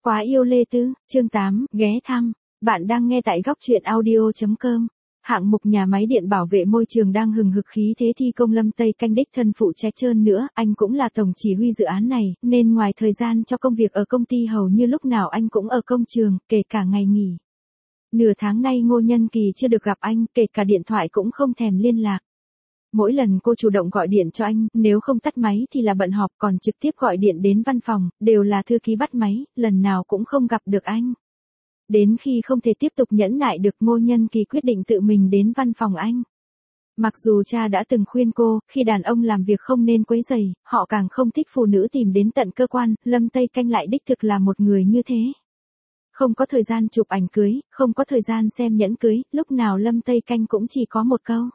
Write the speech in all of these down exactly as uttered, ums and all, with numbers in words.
Quá yêu Lê Tư, chương tám, ghé thăm. Bạn đang nghe tại góc truyện audio chấm com. Hạng mục nhà máy điện bảo vệ môi trường đang hừng hực khí thế thi công Lâm Tây Canh đích thân phụ trách trơn nữa, anh cũng là tổng chỉ huy dự án này, nên ngoài thời gian cho công việc ở công ty hầu như lúc nào anh cũng ở công trường, kể cả ngày nghỉ. Nửa tháng nay Ngô Nhân Kỳ chưa được gặp anh, kể cả điện thoại cũng không thèm liên lạc. Mỗi lần cô chủ động gọi điện cho anh, nếu không tắt máy thì là bận họp, còn trực tiếp gọi điện đến văn phòng, đều là thư ký bắt máy, lần nào cũng không gặp được anh. Đến khi không thể tiếp tục nhẫn nại được, Ngô Nhân Kỳ quyết định tự mình đến văn phòng anh. Mặc dù cha đã từng khuyên cô, khi đàn ông làm việc không nên quấy rầy, họ càng không thích phụ nữ tìm đến tận cơ quan, Lâm Tây Canh lại đích thực là một người như thế. Không có thời gian chụp ảnh cưới, không có thời gian xem nhẫn cưới, lúc nào Lâm Tây Canh cũng chỉ có một câu: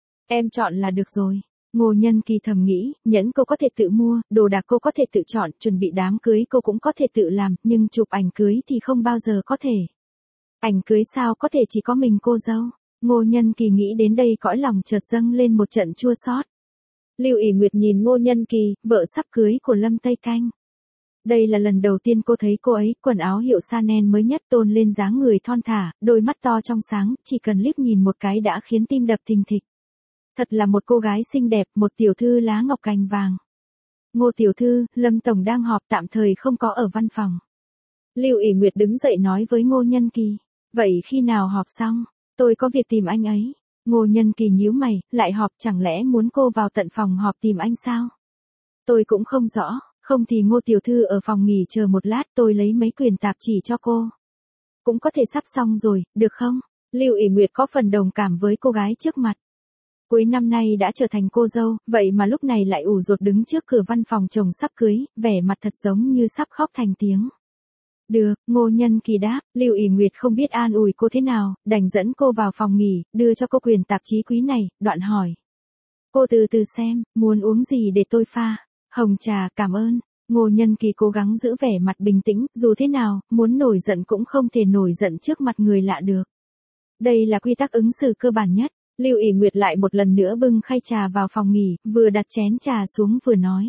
em chọn là được rồi. Ngô Nhân Kỳ thầm nghĩ, nhẫn cô có thể tự mua, đồ đạc cô có thể tự chọn, chuẩn bị đám cưới cô cũng có thể tự làm, nhưng chụp ảnh cưới thì không bao giờ có thể. Ảnh cưới sao có thể chỉ có mình cô dâu. Ngô Nhân Kỳ nghĩ đến đây cõi lòng chợt dâng lên một trận chua xót. Lưu ỷ Nguyệt nhìn Ngô Nhân Kỳ, vợ sắp cưới của Lâm Tây Canh. Đây là lần đầu tiên cô thấy cô ấy, quần áo hiệu Chanel mới nhất, tôn lên dáng người thon thả, đôi mắt to trong sáng, chỉ cần liếc nhìn một cái đã khiến tim đập thình thịch. Thật là một cô gái xinh đẹp, một tiểu thư lá ngọc cành vàng. Ngô tiểu thư, Lâm tổng đang họp, tạm thời không có ở văn phòng. Lưu ỷ Nguyệt đứng dậy nói với Ngô Nhân Kỳ. Vậy khi nào họp xong, tôi có việc tìm anh ấy. Ngô Nhân Kỳ nhíu mày, lại họp, chẳng lẽ muốn cô vào tận phòng họp tìm anh sao? Tôi cũng không rõ, không thì Ngô tiểu thư ở phòng nghỉ chờ một lát, tôi lấy mấy quyển tạp chỉ cho cô. Cũng có thể sắp xong rồi, được không? Lưu ỷ Nguyệt có phần đồng cảm với cô gái trước mặt. Cuối năm nay đã trở thành cô dâu, vậy mà lúc này lại ủ rột đứng trước cửa văn phòng chồng sắp cưới, vẻ mặt thật giống như sắp khóc thành tiếng. Được, Ngô Nhân Kỳ đáp. Lưu ỷ Nguyệt không biết an ủi cô thế nào, đành dẫn cô vào phòng nghỉ, đưa cho cô quyển tạp chí quý này, đoạn hỏi. Cô từ từ xem, muốn uống gì để tôi pha? Hồng trà, cảm ơn. Ngô Nhân Kỳ cố gắng giữ vẻ mặt bình tĩnh, dù thế nào, muốn nổi giận cũng không thể nổi giận trước mặt người lạ được. Đây là quy tắc ứng xử cơ bản nhất. Lưu ỷ Nguyệt lại một lần nữa bưng khay trà vào phòng nghỉ, vừa đặt chén trà xuống vừa nói.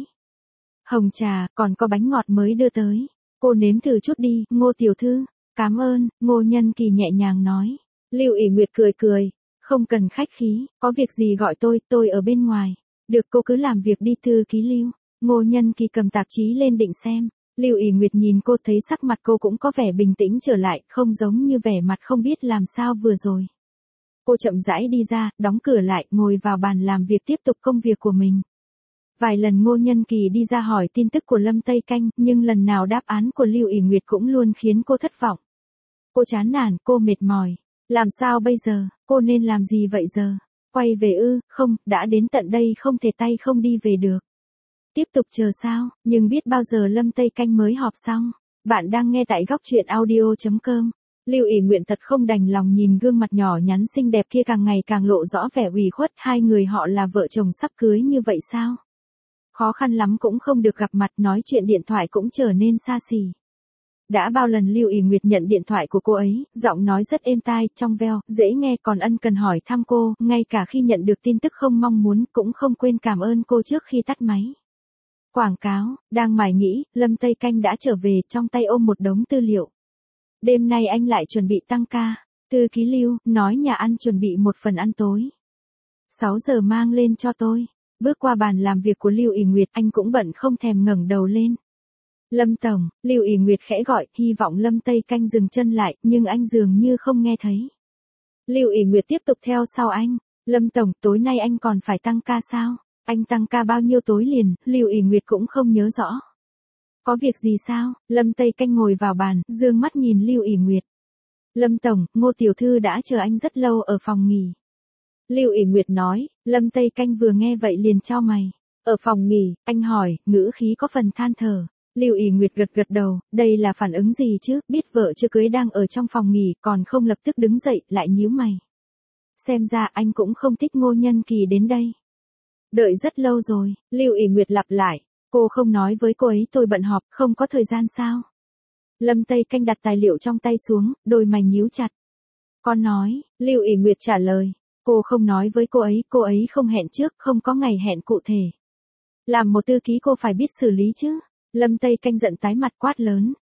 Hồng trà, còn có bánh ngọt mới đưa tới. Cô nếm thử chút đi, Ngô tiểu thư. Cảm ơn, Ngô Nhân Kỳ nhẹ nhàng nói. Lưu ỷ Nguyệt cười cười. Không cần khách khí, có việc gì gọi tôi, tôi ở bên ngoài. Được, cô cứ làm việc đi, thư ký Lưu. Ngô Nhân Kỳ cầm tạp chí lên định xem. Lưu ỷ Nguyệt nhìn cô, thấy sắc mặt cô cũng có vẻ bình tĩnh trở lại, không giống như vẻ mặt không biết làm sao vừa rồi. Cô chậm rãi đi ra, đóng cửa lại, ngồi vào bàn làm việc tiếp tục công việc của mình. Vài lần Ngô Nhân Kỳ đi ra hỏi tin tức của Lâm Tây Canh, nhưng lần nào đáp án của Lưu ỷ Nguyệt cũng luôn khiến cô thất vọng. Cô chán nản, cô mệt mỏi. Làm sao bây giờ, cô nên làm gì vậy giờ? Quay về ư? Không, đã đến tận đây không thể tay không đi về được. Tiếp tục chờ sao? Nhưng biết bao giờ Lâm Tây Canh mới họp xong? Bạn đang nghe tại góc truyện audio chấm com. Lưu ỷ Nguyệt thật không đành lòng nhìn gương mặt nhỏ nhắn xinh đẹp kia càng ngày càng lộ rõ vẻ ủy khuất, hai người họ là vợ chồng sắp cưới như vậy sao? Khó khăn lắm cũng không được gặp mặt, nói chuyện điện thoại cũng trở nên xa xỉ. Đã bao lần Lưu ỷ Nguyệt nhận điện thoại của cô ấy, giọng nói rất êm tai, trong veo, dễ nghe, còn ân cần hỏi thăm cô, ngay cả khi nhận được tin tức không mong muốn, cũng không quên cảm ơn cô trước khi tắt máy. Quảng cáo, đang mải nghĩ, Lâm Tây Canh đã trở về, trong tay ôm một đống tư liệu. Đêm nay anh lại chuẩn bị tăng ca. Thư ký Lưu, nói nhà ăn chuẩn bị một phần ăn tối. sáu giờ mang lên cho tôi. Bước qua bàn làm việc của Lưu ỷ Nguyệt, anh cũng bận không thèm ngẩng đầu lên. Lâm tổng, Lưu ỷ Nguyệt khẽ gọi, hy vọng Lâm Tây Canh dừng chân lại, nhưng anh dường như không nghe thấy. Lưu ỷ Nguyệt tiếp tục theo sau anh. Lâm tổng, tối nay anh còn phải tăng ca sao? Anh tăng ca bao nhiêu tối liền? Lưu ỷ Nguyệt cũng không nhớ rõ. Có việc gì sao? Lâm Tây Canh ngồi vào bàn, dương mắt nhìn Lưu ỷ Nguyệt. Lâm tổng, Ngô tiểu thư đã chờ anh rất lâu ở phòng nghỉ. Lưu ỷ Nguyệt nói. Lâm Tây Canh vừa nghe vậy liền chau mày. Ở phòng nghỉ, anh hỏi, ngữ khí có phần than thở. Lưu ỷ Nguyệt gật gật đầu, đây là phản ứng gì chứ, biết vợ chưa cưới đang ở trong phòng nghỉ, còn không lập tức đứng dậy, lại nhíu mày. Xem ra anh cũng không thích Ngô Nhân Kỳ đến đây. Đợi rất lâu rồi, Lưu ỷ Nguyệt lặp lại. Cô không nói với cô ấy tôi bận họp, không có thời gian sao? Lâm Tây Canh đặt tài liệu trong tay xuống, đôi mày nhíu chặt. Con nói, Lưu ỷ Nguyệt trả lời. Cô không nói với cô ấy, cô ấy không hẹn trước, không có ngày hẹn cụ thể. Làm một thư ký cô phải biết xử lý chứ. Lâm Tây Canh giận tái mặt quát lớn.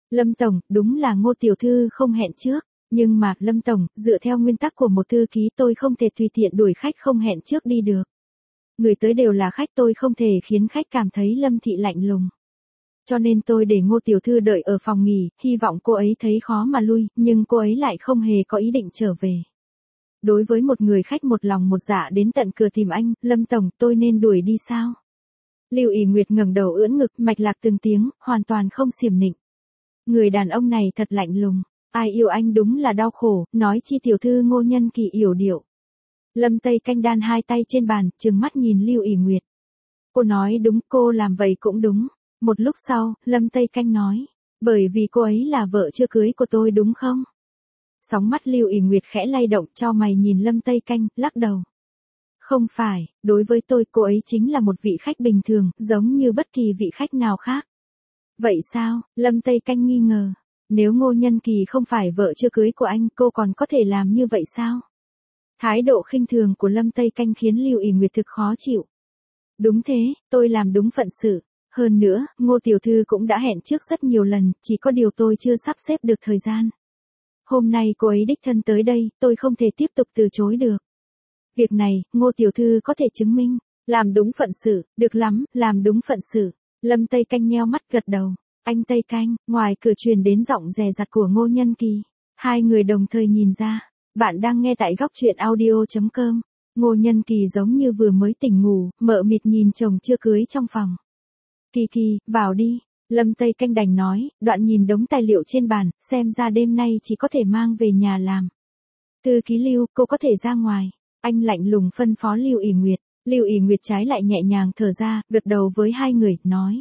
Lâm Tổng, đúng là Ngô Tiểu Thư không hẹn trước. Nhưng mà, Lâm Tổng, dựa theo nguyên tắc của một thư ký tôi không thể tùy tiện đuổi khách không hẹn trước đi được. Người tới đều là khách, tôi không thể khiến khách cảm thấy Lâm Thị lạnh lùng. Cho nên tôi để Ngô Tiểu Thư đợi ở phòng nghỉ, hy vọng cô ấy thấy khó mà lui, nhưng cô ấy lại không hề có ý định trở về. Đối với một người khách một lòng một dạ đến tận cửa tìm anh, Lâm Tổng, tôi nên đuổi đi sao? Lưu ỷ Nguyệt ngẩng đầu ưỡn ngực, mạch lạc từng tiếng, hoàn toàn không xiểm nịnh. Người đàn ông này thật lạnh lùng, ai yêu anh đúng là đau khổ, nói chi Tiểu Thư Ngô Nhân Kỳ yểu điệu. Lâm Tây Canh đan hai tay trên bàn, trừng mắt nhìn Lưu ỷ Nguyệt. Cô nói đúng, cô làm vậy cũng đúng. Một lúc sau, Lâm Tây Canh nói, bởi vì cô ấy là vợ chưa cưới của tôi đúng không? Sóng mắt Lưu ỷ Nguyệt khẽ lay động, chau mày nhìn Lâm Tây Canh, lắc đầu. Không phải, đối với tôi cô ấy chính là một vị khách bình thường, giống như bất kỳ vị khách nào khác. Vậy sao? Lâm Tây Canh nghi ngờ. Nếu Ngô Nhân Kỳ không phải vợ chưa cưới của anh, cô còn có thể làm như vậy sao? Thái độ khinh thường của Lâm Tây Canh khiến Lưu ỷ Nguyệt thực khó chịu. Đúng thế, tôi làm đúng phận sự. Hơn nữa, Ngô Tiểu Thư cũng đã hẹn trước rất nhiều lần, chỉ có điều tôi chưa sắp xếp được thời gian. Hôm nay cô ấy đích thân tới đây, tôi không thể tiếp tục từ chối được. Việc này, Ngô Tiểu Thư có thể chứng minh. Làm đúng phận sự, được lắm, làm đúng phận sự. Lâm Tây Canh nheo mắt gật đầu. Anh Tây Canh, ngoài cửa truyền đến giọng dè dặt của Ngô Nhân Kỳ. Hai người đồng thời nhìn ra. Bạn đang nghe tại góc truyện audio chấm com. Ngô Nhân Kỳ giống như vừa mới tỉnh ngủ, mợ mịt nhìn chồng chưa cưới trong phòng. Kỳ Kỳ, vào đi. Lâm Tây Canh đành nói, đoạn nhìn đống tài liệu trên bàn, xem ra đêm nay chỉ có thể mang về nhà làm. Thư ký Lưu, cô có thể ra ngoài. Anh lạnh lùng phân phó Lưu ỷ Nguyệt. Lưu ỷ Nguyệt trái lại nhẹ nhàng thở ra, gật đầu với hai người, nói.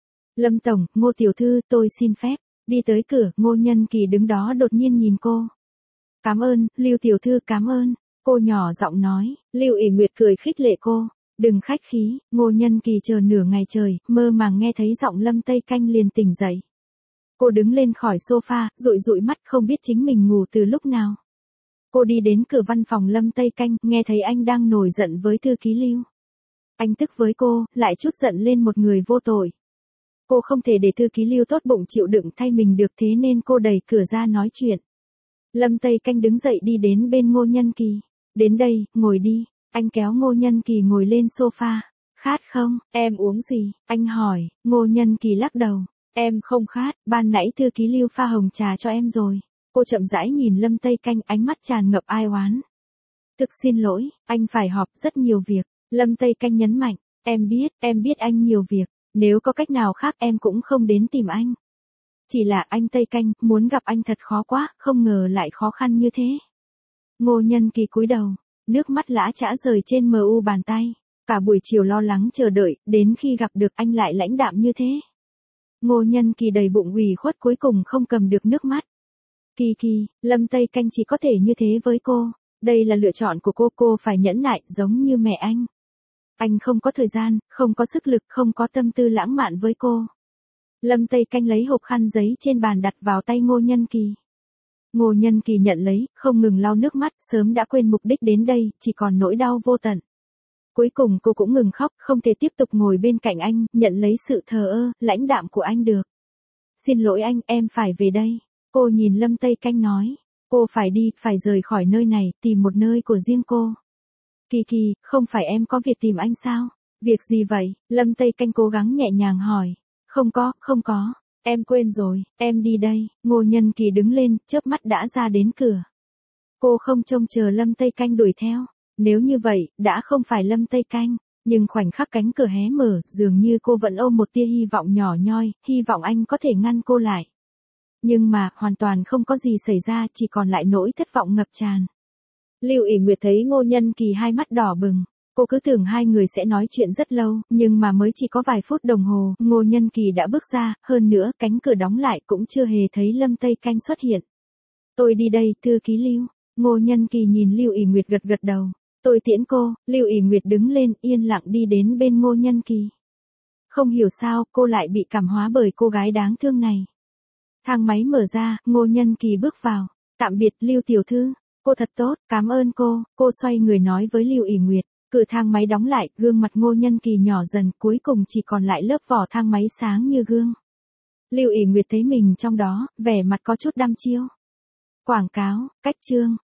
Lâm Tổng, Ngô Tiểu Thư, tôi xin phép. Đi tới cửa, Ngô Nhân Kỳ đứng đó đột nhiên nhìn cô. Cảm ơn, Lưu Tiểu Thư cảm ơn. Cô nhỏ giọng nói, Lưu ỷ Nguyệt cười khích lệ cô. Đừng khách khí, Ngô Nhân Kỳ chờ nửa ngày trời, mơ màng nghe thấy giọng Lâm Tây Canh liền tỉnh dậy. Cô đứng lên khỏi sofa, dụi dụi mắt không biết chính mình ngủ từ lúc nào. Cô đi đến cửa văn phòng Lâm Tây Canh, nghe thấy anh đang nổi giận với thư ký Lưu. Anh tức với cô, lại chút giận lên một người vô tội. Cô không thể để thư ký Lưu tốt bụng chịu đựng thay mình được, thế nên cô đẩy cửa ra nói chuyện. Lâm Tây Canh đứng dậy đi đến bên Ngô Nhân Kỳ. Đến đây, ngồi đi. Anh kéo Ngô Nhân Kỳ ngồi lên sofa. Khát không? Em uống gì? Anh hỏi. Ngô Nhân Kỳ lắc đầu. Em không khát, ban nãy thư ký Lưu pha hồng trà cho em rồi. Cô chậm rãi nhìn Lâm Tây Canh, ánh mắt tràn ngập ai oán. Thực xin lỗi, anh phải họp rất nhiều việc. Lâm Tây Canh nhấn mạnh. Em biết, em biết anh nhiều việc. Nếu có cách nào khác em cũng không đến tìm anh. Chỉ là anh Tây Canh, muốn gặp anh thật khó quá, không ngờ lại khó khăn như thế. Ngô Nhân Kỳ cúi đầu, nước mắt lã chã rời trên mờ u bàn tay. Cả buổi chiều lo lắng chờ đợi, đến khi gặp được anh lại lãnh đạm như thế. Ngô Nhân Kỳ đầy bụng ủy khuất cuối cùng không cầm được nước mắt. Kỳ Kỳ, Lâm Tây Canh chỉ có thể như thế với cô. Đây là lựa chọn của cô, cô phải nhẫn nại giống như mẹ anh. Anh không có thời gian, không có sức lực, không có tâm tư lãng mạn với cô. Lâm Tây Canh lấy hộp khăn giấy trên bàn đặt vào tay Ngô Nhân Kỳ. Ngô Nhân Kỳ nhận lấy, không ngừng lau nước mắt, sớm đã quên mục đích đến đây, chỉ còn nỗi đau vô tận. Cuối cùng cô cũng ngừng khóc, không thể tiếp tục ngồi bên cạnh anh, nhận lấy sự thờ ơ, lãnh đạm của anh được. Xin lỗi anh, em phải về đây. Cô nhìn Lâm Tây Canh nói. Cô phải đi, phải rời khỏi nơi này, tìm một nơi của riêng cô. Kỳ Kỳ, không phải em có việc tìm anh sao? Việc gì vậy? Lâm Tây Canh cố gắng nhẹ nhàng hỏi. Không có, không có. Em quên rồi, em đi đây. Ngô Nhân Kỳ đứng lên, chớp mắt đã ra đến cửa. Cô không trông chờ Lâm Tây Canh đuổi theo. Nếu như vậy, đã không phải Lâm Tây Canh. Nhưng khoảnh khắc cánh cửa hé mở, dường như cô vẫn ôm một tia hy vọng nhỏ nhoi, hy vọng anh có thể ngăn cô lại. Nhưng mà, hoàn toàn không có gì xảy ra, chỉ còn lại nỗi thất vọng ngập tràn. Lưu ỷ Nguyệt thấy Ngô Nhân Kỳ hai mắt đỏ bừng. Cô cứ tưởng hai người sẽ nói chuyện rất lâu, nhưng mà mới chỉ có vài phút đồng hồ, Ngô Nhân Kỳ đã bước ra, hơn nữa, cánh cửa đóng lại cũng chưa hề thấy Lâm Tây Canh xuất hiện. Tôi đi đây, thư ký Lưu. Ngô Nhân Kỳ nhìn Lưu ỷ Nguyệt gật gật đầu. Tôi tiễn cô. Lưu ỷ Nguyệt đứng lên, yên lặng đi đến bên Ngô Nhân Kỳ. Không hiểu sao, cô lại bị cảm hóa bởi cô gái đáng thương này. Thang máy mở ra, Ngô Nhân Kỳ bước vào. Tạm biệt, Lưu tiểu thư. Cô thật tốt, cảm ơn cô. Cô xoay người nói với Lưu ỷ Nguyệt. Cửa thang máy đóng lại, gương mặt Ngô Nhân Kỳ nhỏ dần, cuối cùng chỉ còn lại lớp vỏ thang máy sáng như gương. Lưu ỷ Nguyệt thấy mình trong đó, vẻ mặt có chút đăm chiêu. Quảng cáo, cách chương.